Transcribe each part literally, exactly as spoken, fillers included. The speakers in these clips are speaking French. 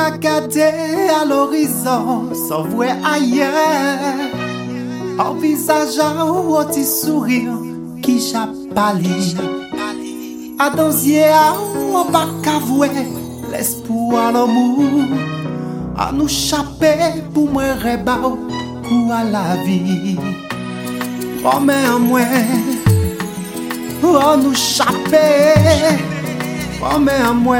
m'a gardé à l'horizon, sans voir ailleurs. Envisageant un petit sourire qui j'appali. À danser, on va qu'avouer l'espoir, l'amour. À nous chaper pour moi rêver ou à la vie. Oh mais à moi, oh nous chaper. Oh mais à moi,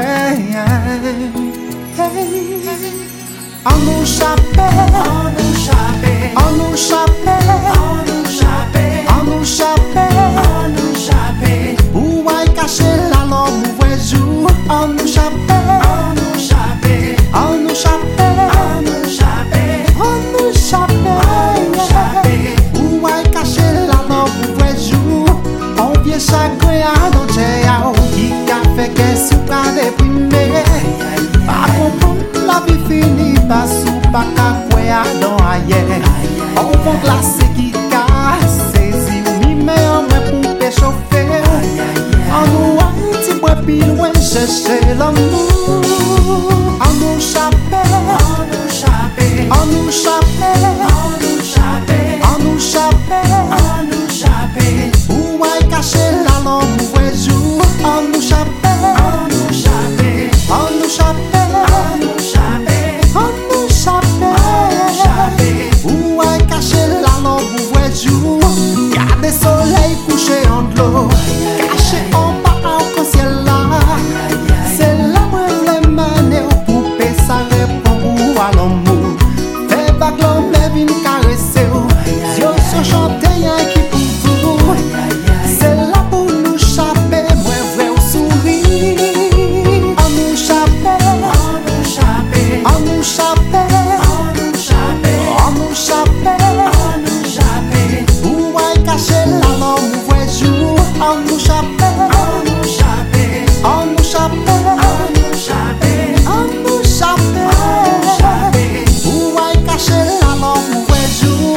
on nous chaper, On nous chaper, on nous chaper, on nous chaper, on nous chaper. on nous chaper, Ou ay cacher la l'homme ouvre jour. On nous chaper, on nous chaper, on nous chaper, on nous chaper, on nous chaper. Ou ay cacher la l'homme ouvre jour. On vient chagrin à nos théâtres qui a fait que sous pas déprimé. Pas comprendre la vie finie, pas sous pas qu'à quoi dans ailleurs. On va glacer qui casse, saisi ou mi mais en moins pour péchauffer. On nous a un petit peu plus loin chercher l'amour. On nous chaper, on nous chaper, on nous chaper, on nous chaper, on nous chaper. on nous chaper, Ou ay cacher la l'homme ouvre jour. On nous chaper, on nous chaper, on nous chaper, on nous chaper, on nous chaper. Ou ay cacher la l'homme ouvre jour. Y'a des soleils couchés en de l'eau, cachés en bas en ciel là. C'est là moi v'le maner pour payer sa réponse à l'amour. Fais pas que l'homme vienne caresser. Y'a son chanter y'a qui pour vous. C'est là pour nous chaper, moi vrai au sourire. On nous chaper, on nous chaper, on nous chaper, on nous chaper, on nous chaper. on nous chaper, Ou ay cacher la l'homme ouvre jour. On nous chaper, on nous chaper, on nous chaper, on nous chaper, on nous chaper. Ou ay cacher la l'homme ouvre jour.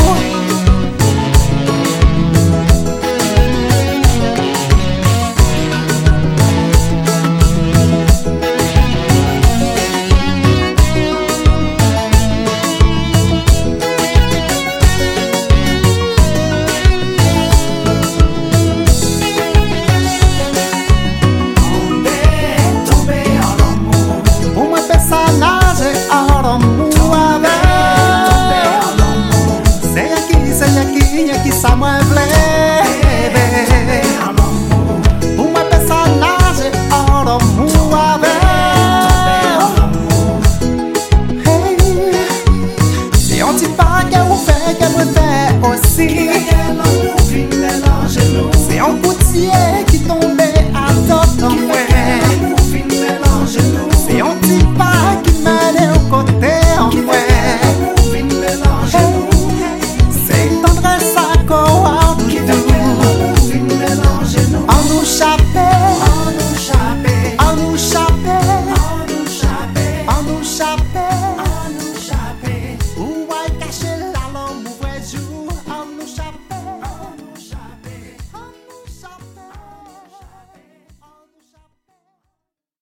tomber en l'amour, Pour moi personnage en l'amour tomber avec. en l'amour, C'est y'a qui, c'est y'a qui, y'a qui ça moi v'le